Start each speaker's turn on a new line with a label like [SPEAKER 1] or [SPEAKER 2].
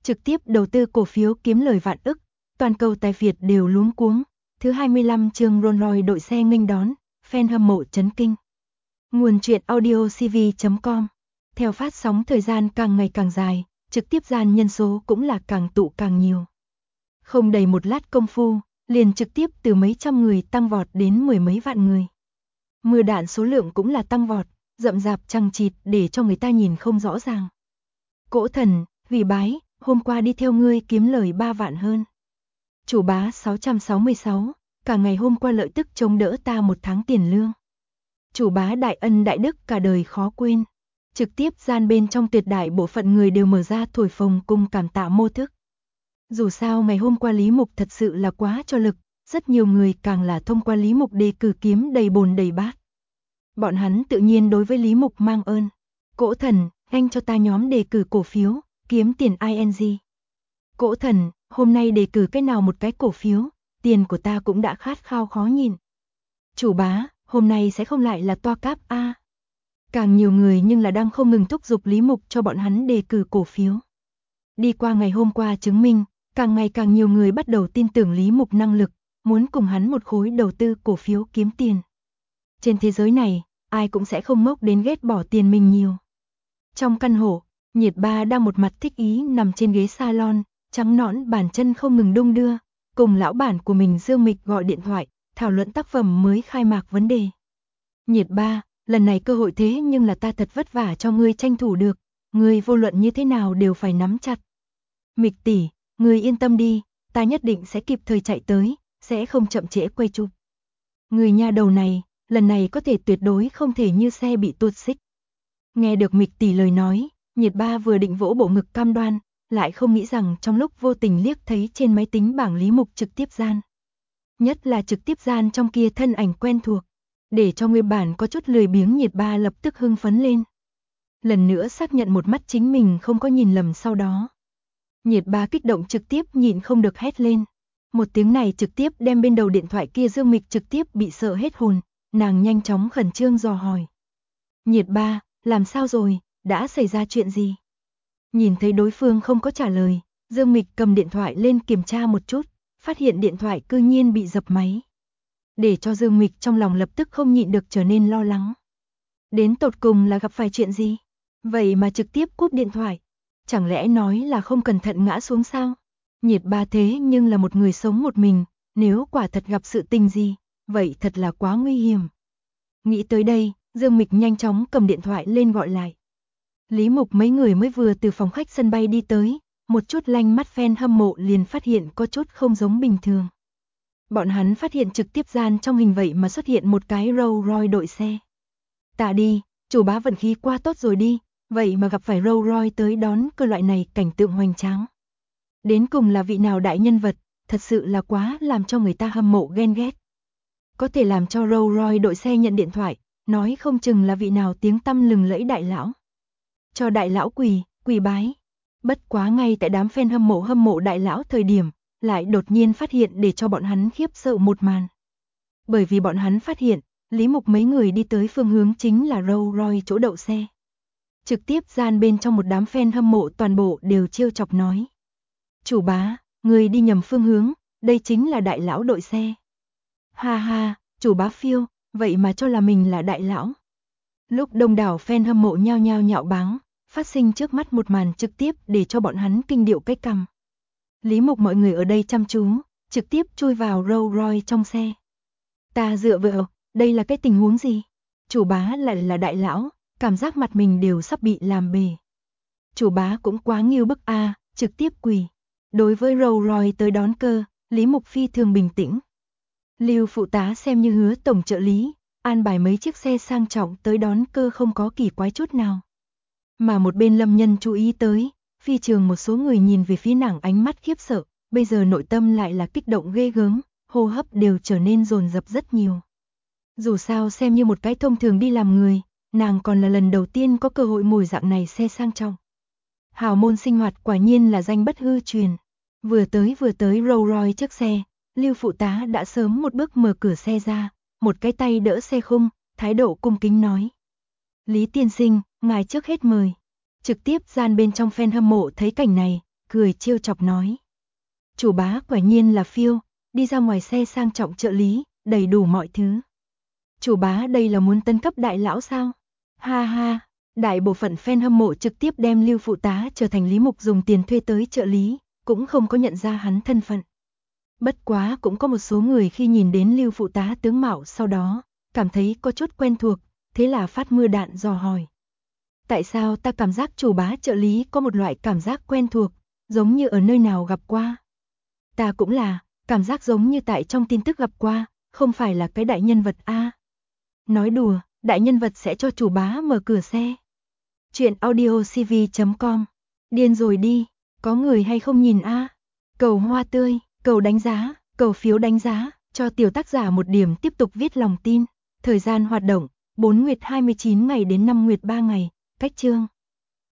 [SPEAKER 1] trực tiếp đầu tư cổ phiếu kiếm lời vạn ức, toàn cầu tài Việt đều luống cuống. Thứ 25 chương Rolls-Royce đội xe nghênh đón, fan hâm mộ chấn kinh. Nguồn truyện audio cv.com. Theo phát sóng thời gian càng ngày càng dài, trực tiếp gian nhân số cũng là càng tụ càng nhiều. Không đầy một lát công phu, liền trực tiếp từ mấy trăm người tăng vọt đến mười mấy vạn người. Mưa đạn số lượng cũng là tăng vọt, rậm rạp chằng chịt để cho người ta nhìn không rõ ràng. Cỗ thần, vì bái, hôm qua đi theo ngươi kiếm lời 3 vạn hơn. Chủ bá 666, cả ngày hôm qua lợi tức chống đỡ ta 1 tháng tiền lương. Chủ bá đại ân đại đức cả đời khó quên. Trực tiếp gian bên trong tuyệt đại bộ phận người đều mở ra thổi phồng cùng cảm tạ mô thức. Dù sao ngày hôm qua Lý Mục thật sự là quá cho lực, rất nhiều người càng là thông qua Lý Mục đề cử kiếm đầy bồn đầy bát. Bọn hắn tự nhiên đối với Lý Mục mang ơn. Cỗ thần, anh cho ta nhóm đề cử cổ phiếu, kiếm tiền ING. Cỗ thần, hôm nay đề cử cái nào một cái cổ phiếu, tiền của ta cũng đã khát khao khó nhìn. Chủ bá, hôm nay sẽ không lại là toa cáp a. Càng nhiều người nhưng là đang không ngừng thúc giục Lý Mục cho bọn hắn đề cử cổ phiếu. Đi qua ngày hôm qua chứng minh, càng ngày càng nhiều người bắt đầu tin tưởng Lý Mục năng lực, muốn cùng hắn một khối đầu tư cổ phiếu kiếm tiền. Trên thế giới này, ai cũng sẽ không ngốc đến ghét bỏ tiền mình nhiều. Trong căn hộ, Nhiệt Ba đang một mặt thích ý nằm trên ghế salon, trắng nõn bàn chân không ngừng đung đưa, cùng lão bản của mình Dương Mịch gọi điện thoại, thảo luận tác phẩm mới khai mạc vấn đề. Nhiệt Ba, lần này cơ hội thế nhưng là ta thật vất vả cho ngươi tranh thủ được, ngươi vô luận như thế nào đều phải nắm chặt. Mịch tỷ, ngươi yên tâm đi, ta nhất định sẽ kịp thời chạy tới, sẽ không chậm trễ quay chụp. Người nha đầu này, lần này có thể tuyệt đối không thể như xe bị tuột xích. Nghe được Mịch tỷ lời nói, Nhiệt Ba vừa định vỗ bộ ngực cam đoan, lại không nghĩ rằng trong lúc vô tình liếc thấy trên máy tính bảng Lý Mục trực tiếp gian. Nhất là trực tiếp gian trong kia thân ảnh quen thuộc, để cho nguyên bản có chút lười biếng Nhiệt Ba lập tức hưng phấn lên. Lần nữa xác nhận một mắt chính mình không có nhìn lầm sau đó. Nhiệt Ba kích động trực tiếp nhịn không được hét lên. Một tiếng này trực tiếp đem bên đầu điện thoại kia Dương Mịch trực tiếp bị sợ hết hồn, nàng nhanh chóng khẩn trương dò hỏi. Nhiệt Ba, làm sao rồi, đã xảy ra chuyện gì? Nhìn thấy đối phương không có trả lời, Dương Mịch cầm điện thoại lên kiểm tra một chút, phát hiện điện thoại cư nhiên bị dập máy. Để cho Dương Mịch trong lòng lập tức không nhịn được trở nên lo lắng. Đến tột cùng là gặp phải chuyện gì? Vậy mà trực tiếp cúp điện thoại. Chẳng lẽ nói là không cẩn thận ngã xuống sao? Nhiệt Ba thế nhưng là một người sống một mình, nếu quả thật gặp sự tình gì, vậy thật là quá nguy hiểm. Nghĩ tới đây, Dương Mịch nhanh chóng cầm điện thoại lên gọi lại. Lý Mục mấy người mới vừa từ phòng khách sân bay đi tới, một chút lanh mắt fan hâm mộ liền phát hiện có chút không giống bình thường. Bọn hắn phát hiện trực tiếp gian trong hình vậy mà xuất hiện một cái Rolls-Royce đội xe. Tạ đi, chủ bá vận khí quá tốt rồi đi, vậy mà gặp phải Rolls-Royce tới đón cơ loại này cảnh tượng hoành tráng. Đến cùng là vị nào đại nhân vật, thật sự là quá làm cho người ta hâm mộ ghen ghét. Có thể làm cho Rolls-Royce đội xe nhận điện thoại, nói không chừng là vị nào tiếng tăm lừng lẫy đại lão. Cho đại lão quỳ bái. Bất quá ngay tại đám fan hâm mộ đại lão thời điểm, lại đột nhiên phát hiện để cho bọn hắn khiếp sợ một màn. Bởi vì bọn hắn phát hiện, Lý Mục mấy người đi tới phương hướng chính là Rolls-Royce chỗ đậu xe. Trực tiếp gian bên trong một đám fan hâm mộ toàn bộ đều trêu chọc nói. Chủ bá, người đi nhầm phương hướng, đây chính là đại lão đội xe. Ha ha, chủ bá phiêu, vậy mà cho là mình là đại lão. Lúc đông đảo fan hâm mộ nhao nhao nhạo báng, phát sinh trước mắt một màn trực tiếp để cho bọn hắn kinh điệu cái cằm. Lý Mục mọi người ở đây chăm chú, trực tiếp chui vào Rolls-Royce trong xe. Ta dựa vào, đây là cái tình huống gì? Chủ bá lại là đại lão, cảm giác mặt mình đều sắp bị làm bề. Chủ bá cũng quá nghiêu bức a, trực tiếp quỳ. Đối với Rolls-Royce tới đón cơ, Lý Mục phi thường bình tĩnh. Lưu phụ tá xem như hứa tổng trợ lý, an bài mấy chiếc xe sang trọng tới đón cơ không có kỳ quái chút nào. Mà một bên Lâm Nhân chú ý tới, phi trường một số người nhìn về phía nàng ánh mắt khiếp sợ, bây giờ nội tâm lại là kích động ghê gớm, hô hấp đều trở nên dồn dập rất nhiều. Dù sao xem như một cái thông thường đi làm người, nàng còn là lần đầu tiên có cơ hội ngồi dạng này xe sang trọng. Hào môn sinh hoạt quả nhiên là danh bất hư truyền. Vừa tới Rolls-Royce trước xe, Lưu phụ tá đã sớm một bước mở cửa xe ra, một cái tay đỡ xe khung, thái độ cung kính nói. Lý tiên sinh, ngài trước hết mời. Trực tiếp gian bên trong fan hâm mộ thấy cảnh này, cười trêu chọc nói. Chủ bá quả nhiên là phiêu, đi ra ngoài xe sang trọng trợ lý, đầy đủ mọi thứ. Chủ bá đây là muốn tân cấp đại lão sao? Ha ha, đại bộ phận fan hâm mộ trực tiếp đem Lưu phụ tá trở thành Lý Mục dùng tiền thuê tới trợ lý, cũng không có nhận ra hắn thân phận. Bất quá cũng có một số người khi nhìn đến Lưu phụ tá tướng mạo sau đó, cảm thấy có chút quen thuộc, thế là phát mưa đạn dò hỏi. Tại sao ta cảm giác chủ bá trợ lý có một loại cảm giác quen thuộc, giống như ở nơi nào gặp qua? Ta cũng là, cảm giác giống như tại trong tin tức gặp qua, không phải là cái đại nhân vật a. Nói đùa, đại nhân vật sẽ cho chủ bá mở cửa xe. Chuyện audiocv.com. Điên rồi đi, có người hay không nhìn a? Cầu hoa tươi, cầu đánh giá, cầu phiếu đánh giá, cho tiểu tác giả một điểm tiếp tục viết lòng tin. Thời gian hoạt động, 4 nguyệt 29 ngày đến 5 nguyệt 3 ngày, cách chương.